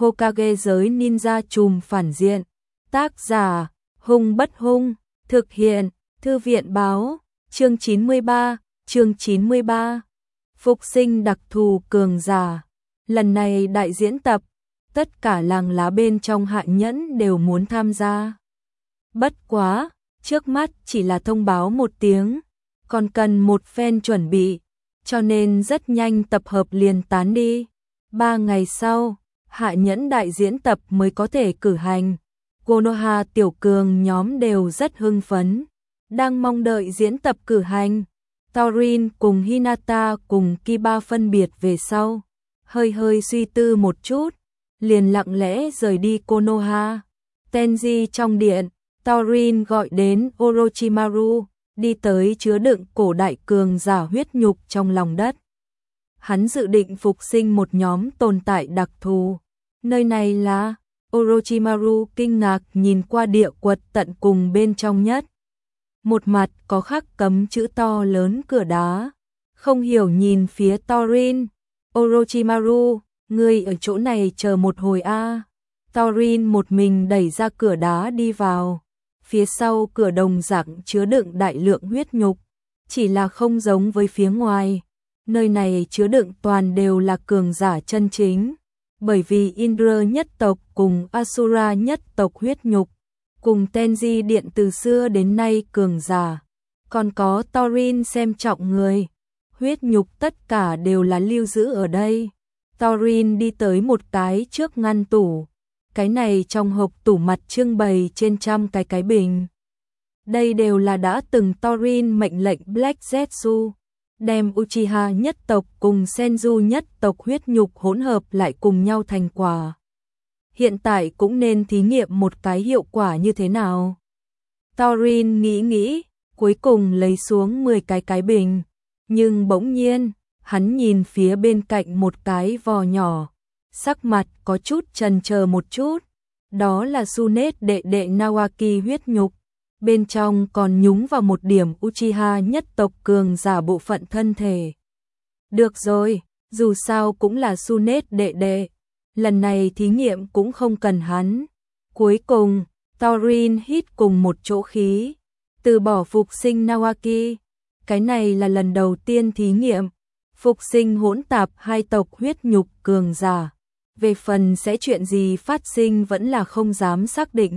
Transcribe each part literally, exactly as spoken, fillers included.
Hokage giới ninja trùm phản diện. Tác giả, Hung Bất Hung, thực hiện, Thư viện báo, chương chín mươi ba, chương chín mươi ba. Phục sinh đặc thù cường giả. Lần này đại diễn tập, tất cả làng lá bên trong Hạ Nhẫn đều muốn tham gia. Bất quá, trước mắt chỉ là thông báo một tiếng, còn cần một phen chuẩn bị, cho nên rất nhanh tập hợp liền tán đi. Ba ngày sau, Hạ Nhẫn đại diễn tập mới có thể cử hành. Konoha tiểu cường nhóm đều rất hưng phấn, đang mong đợi diễn tập cử hành. Torin cùng Hinata cùng Kiba phân biệt về sau, hơi hơi suy tư một chút, liền lặng lẽ rời đi Konoha. Tenji trong điện, Torin gọi đến Orochimaru, đi tới chứa đựng cổ đại cường giả huyết nhục trong lòng đất. Hắn dự định phục sinh một nhóm tồn tại đặc thù. Nơi này là... Orochimaru kinh ngạc nhìn qua địa quật tận cùng bên trong nhất. Một mặt có khắc cấm chữ to lớn cửa đá. Không hiểu nhìn phía Torin. Orochimaru, ngươi ở chỗ này chờ một hồi a. À. Torin một mình đẩy ra cửa đá đi vào. Phía sau cửa đồng dạng chứa đựng đại lượng huyết nhục. Chỉ là không giống với phía ngoài. Nơi này chứa đựng toàn đều là cường giả chân chính. Bởi vì Indra nhất tộc cùng Asura nhất tộc huyết nhục, cùng Tenji điện từ xưa đến nay cường giả, còn có Torin xem trọng người, huyết nhục tất cả đều là lưu giữ ở đây. Torin đi tới một cái trước ngăn tủ, cái này trong hộp tủ mặt trưng bày trên trăm cái cái bình. Đây đều là đã từng Torin mệnh lệnh Black Zetsu đem Uchiha nhất tộc cùng Senju nhất tộc huyết nhục hỗn hợp lại cùng nhau thành quả. Hiện tại cũng nên thí nghiệm một cái hiệu quả như thế nào. Torin nghĩ nghĩ, cuối cùng lấy xuống mười cái cái bình, nhưng bỗng nhiên, hắn nhìn phía bên cạnh một cái vò nhỏ, sắc mặt có chút chần chờ một chút, đó là Tsunade đệ đệ Nawaki huyết nhục. Bên trong còn nhúng vào một điểm Uchiha nhất tộc cường giả bộ phận thân thể. Được rồi, dù sao cũng là Tsunade đệ đệ, lần này thí nghiệm cũng không cần hắn. Cuối cùng, Torin hít cùng một chỗ khí, từ bỏ phục sinh Nawaki. Cái này là lần đầu tiên thí nghiệm, phục sinh hỗn tạp hai tộc huyết nhục cường giả. Về phần sẽ chuyện gì phát sinh vẫn là không dám xác định.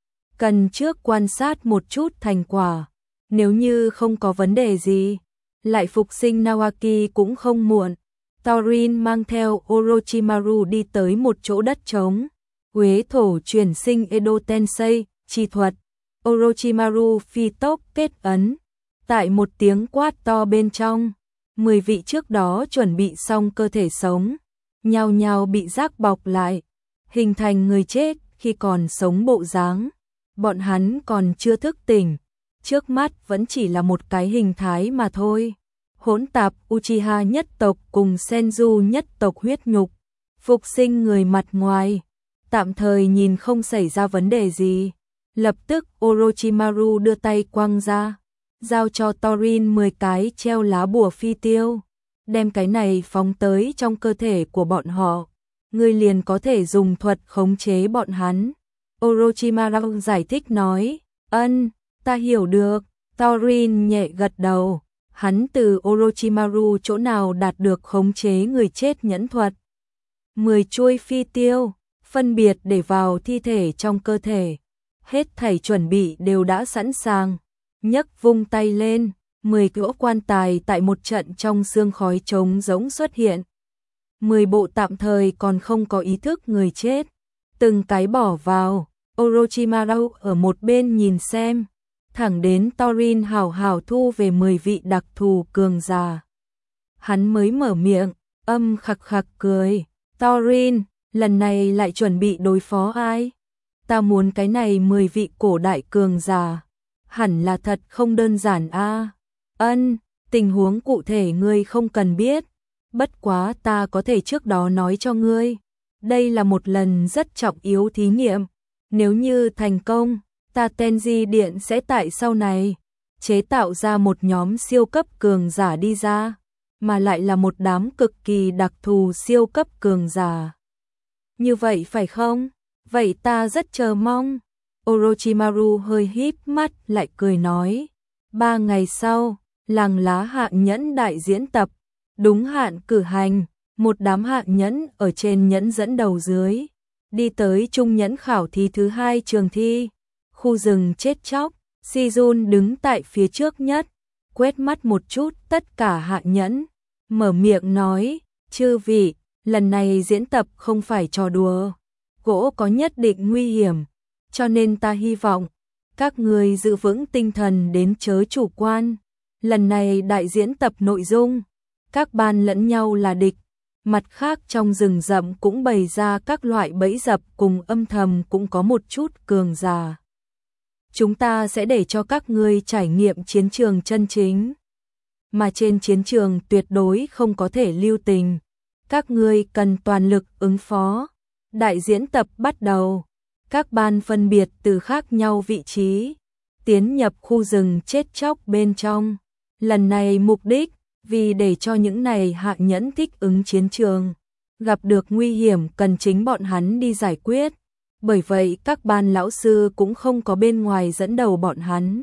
Cần trước quan sát một chút thành quả, nếu như không có vấn đề gì, lại phục sinh Nawaki cũng không muộn. Torin mang theo Orochimaru đi tới một chỗ đất trống, Huế thổ chuyển sinh Edo Tensei, chi thuật. Orochimaru phi tốc kết ấn, tại một tiếng quát to bên trong, mười vị trước đó chuẩn bị xong cơ thể sống, nhao nhao bị rác bọc lại, hình thành người chết khi còn sống bộ dáng. Bọn hắn còn chưa thức tỉnh, trước mắt vẫn chỉ là một cái hình thái mà thôi. Hỗn tạp Uchiha nhất tộc cùng Senju nhất tộc huyết nhục, phục sinh người mặt ngoài, tạm thời nhìn không xảy ra vấn đề gì. Lập tức Orochimaru đưa tay quăng ra, giao cho Torin mười cái treo lá bùa phi tiêu, đem cái này phóng tới trong cơ thể của bọn họ, ngươi liền có thể dùng thuật khống chế bọn hắn. Orochimaru giải thích nói, ân, ta hiểu được. Torin nhẹ gật đầu, hắn từ Orochimaru chỗ nào đạt được khống chế người chết nhẫn thuật. Mười chuôi phi tiêu, phân biệt để vào thi thể trong cơ thể. Hết thảy chuẩn bị đều đã sẵn sàng. Nhấc vung tay lên, mười cỗ quan tài tại một trận trong sương khói trống rỗng xuất hiện. Mười bộ tạm thời còn không có ý thức người chết. Từng cái bỏ vào, Orochimaru ở một bên nhìn xem, thẳng đến Torin hào hào thu về mười vị đặc thù cường giả. Hắn mới mở miệng, âm khặc khặc cười, Torin, lần này lại chuẩn bị đối phó ai? Ta muốn cái này mười vị cổ đại cường giả, hẳn là thật không đơn giản a. À? Ân, tình huống cụ thể ngươi không cần biết, bất quá ta có thể trước đó nói cho ngươi. Đây là một lần rất trọng yếu thí nghiệm, nếu như thành công, ta Tenji điện sẽ tại sau này chế tạo ra một nhóm siêu cấp cường giả đi ra, mà lại là một đám cực kỳ đặc thù siêu cấp cường giả. Như vậy phải không? Vậy ta rất chờ mong. Orochimaru hơi híp mắt lại cười nói. Ba ngày sau, làng lá hạng nhẫn đại diễn tập, đúng hạn cử hành, một đám hạng nhẫn ở trên nhẫn dẫn đầu dưới, đi tới trung nhẫn khảo thí thứ hai trường thi, khu rừng chết chóc. Sejun đứng tại phía trước nhất, quét mắt một chút tất cả hạng nhẫn, mở miệng nói, chư vị, lần này diễn tập không phải trò đùa, gỗ có nhất định nguy hiểm, cho nên ta hy vọng các người giữ vững tinh thần đến chớ chủ quan. Lần này đại diễn tập nội dung, các ban lẫn nhau là địch, mặt khác trong rừng rậm cũng bày ra các loại bẫy dập cùng âm thầm cũng có một chút cường giả. Chúng ta sẽ để cho các ngươi trải nghiệm chiến trường chân chính, mà trên chiến trường tuyệt đối không có thể lưu tình. Các ngươi cần toàn lực ứng phó. Đại diễn tập bắt đầu, các ban phân biệt từ khác nhau vị trí, tiến nhập khu rừng chết chóc bên trong. Lần này mục đích, vì để cho những này hạng nhẫn thích ứng chiến trường, gặp được nguy hiểm cần chính bọn hắn đi giải quyết. Bởi vậy các ban lão sư cũng không có bên ngoài dẫn đầu bọn hắn,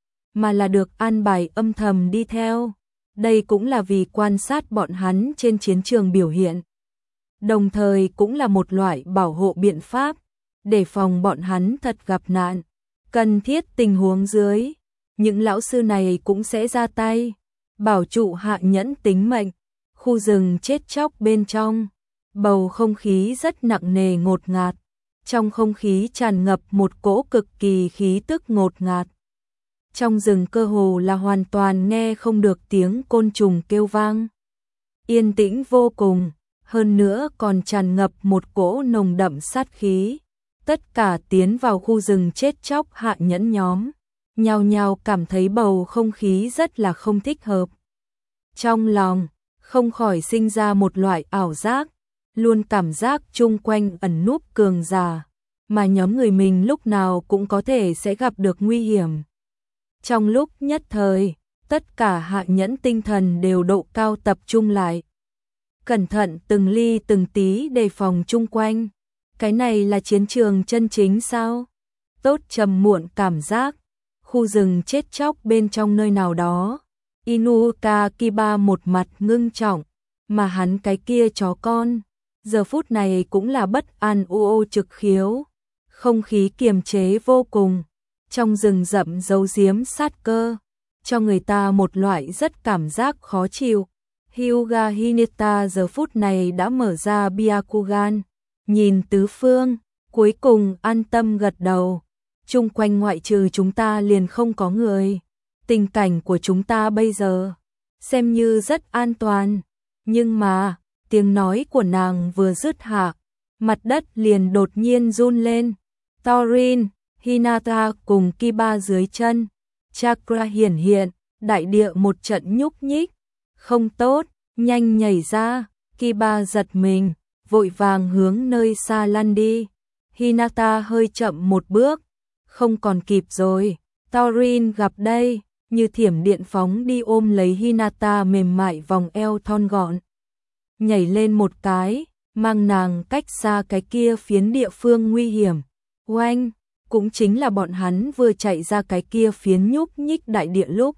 mà là được an bài âm thầm đi theo. Đây cũng là vì quan sát bọn hắn trên chiến trường biểu hiện, đồng thời cũng là một loại bảo hộ biện pháp, để phòng bọn hắn thật gặp nạn. Cần thiết tình huống dưới, những lão sư này cũng sẽ ra tay, bảo trụ hạng nhẫn tính mệnh. Khu rừng chết chóc bên trong, bầu không khí rất nặng nề ngột ngạt. Trong không khí tràn ngập một cỗ cực kỳ khí tức ngột ngạt. Trong rừng cơ hồ là hoàn toàn nghe không được tiếng côn trùng kêu vang. Yên tĩnh vô cùng, hơn nữa còn tràn ngập một cỗ nồng đậm sát khí. Tất cả tiến vào khu rừng chết chóc hạng nhẫn nhóm, nhao nhao cảm thấy bầu không khí rất là không thích hợp. Trong lòng, không khỏi sinh ra một loại ảo giác, luôn cảm giác chung quanh ẩn núp cường giả, mà nhóm người mình lúc nào cũng có thể sẽ gặp được nguy hiểm. Trong lúc nhất thời, tất cả hạng nhẫn tinh thần đều độ cao tập trung lại. Cẩn thận từng ly từng tí đề phòng chung quanh. Cái này là chiến trường chân chính sao? Tốt trầm muộn cảm giác. Khu rừng chết chóc bên trong nơi nào đó. Inuka Kiba một mặt ngưng trọng, mà hắn cái kia chó con, giờ phút này cũng là bất an u ô trực khiếu. Không khí kiềm chế vô cùng, trong rừng rậm giấu giếm sát cơ, cho người ta một loại rất cảm giác khó chịu. Hyuga Hinata giờ phút này đã mở ra Byakugan, nhìn tứ phương, cuối cùng an tâm gật đầu. Chung quanh ngoại trừ chúng ta liền không có người. Tình cảnh của chúng ta bây giờ xem như rất an toàn, nhưng mà tiếng nói của nàng vừa dứt hạ, mặt đất liền đột nhiên run lên. Thorin, Hinata cùng Kiba dưới chân, chakra hiển hiện, đại địa một trận nhúc nhích. Không tốt, nhanh nhảy ra. Kiba giật mình, vội vàng hướng nơi xa lăn đi. Hinata hơi chậm một bước, không còn kịp rồi. Thorin gặp đây, như thiểm điện phóng đi ôm lấy Hinata mềm mại vòng eo thon gọn, nhảy lên một cái, mang nàng cách xa cái kia phiến địa phương nguy hiểm. Oanh, cũng chính là bọn hắn vừa chạy ra cái kia phiến nhúc nhích đại địa lúc,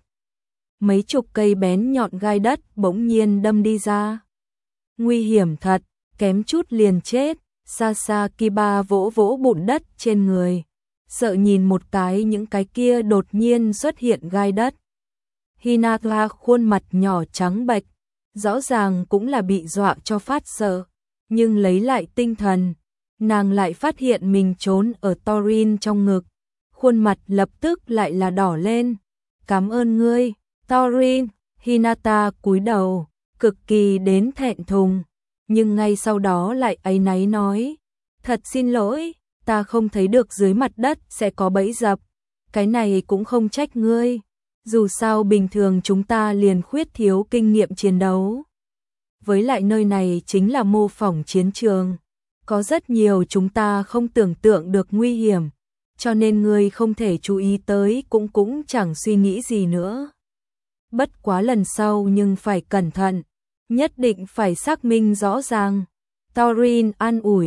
mấy chục cây bén nhọn gai đất bỗng nhiên đâm đi ra. Nguy hiểm thật, kém chút liền chết. Xa xa Kiba vỗ vỗ bùn đất trên người, sợ nhìn một cái những cái kia đột nhiên xuất hiện gai đất. Hinata khuôn mặt nhỏ trắng bệch, rõ ràng cũng là bị dọa cho phát sợ, nhưng lấy lại tinh thần, nàng lại phát hiện mình trốn ở Thorin trong ngực, khuôn mặt lập tức lại là đỏ lên. Cảm ơn ngươi, Thorin. Hinata cúi đầu, cực kỳ đến thẹn thùng, nhưng ngay sau đó lại áy náy nói, thật xin lỗi, ta không thấy được dưới mặt đất sẽ có bẫy dập, cái này cũng không trách ngươi, dù sao bình thường chúng ta liền khuyết thiếu kinh nghiệm chiến đấu. Với lại nơi này chính là mô phỏng chiến trường, có rất nhiều chúng ta không tưởng tượng được nguy hiểm, cho nên ngươi không thể chú ý tới cũng cũng chẳng suy nghĩ gì nữa. Bất quá lần sau nhưng phải cẩn thận, nhất định phải xác minh rõ ràng. Thorin an ủi,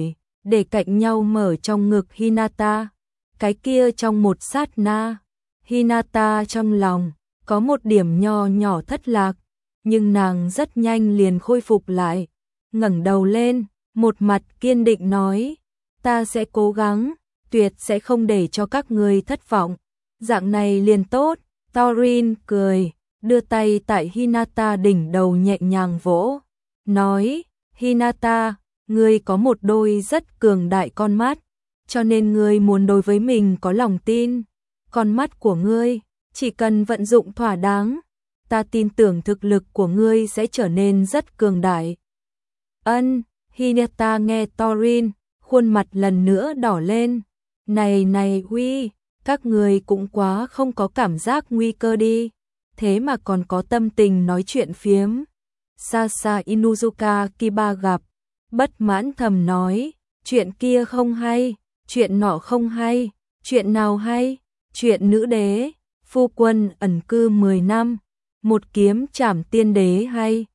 để cạnh nhau mở trong ngực Hinata. Cái kia trong một sát na, Hinata trong lòng có một điểm nho nhỏ thất lạc, nhưng nàng rất nhanh liền khôi phục lại, ngẩng đầu lên, một mặt kiên định nói, ta sẽ cố gắng, tuyệt sẽ không để cho các ngươi thất vọng. Dạng này liền tốt. Thorin cười, đưa tay tại Hinata đỉnh đầu nhẹ nhàng vỗ, nói, Hinata, ngươi có một đôi rất cường đại con mắt, cho nên ngươi muốn đối với mình có lòng tin. Con mắt của ngươi, chỉ cần vận dụng thỏa đáng, ta tin tưởng thực lực của ngươi sẽ trở nên rất cường đại. Ân, Hinata nghe Thorin, khuôn mặt lần nữa đỏ lên. Này này huy, các người cũng quá không có cảm giác nguy cơ đi, thế mà còn có tâm tình nói chuyện phiếm. Sasa Inuzuka Kiba gặp, bất mãn thầm nói, chuyện kia không hay, chuyện nọ không hay, chuyện nào hay, chuyện nữ đế, phu quân ẩn cư mười năm, một kiếm trảm tiên đế hay.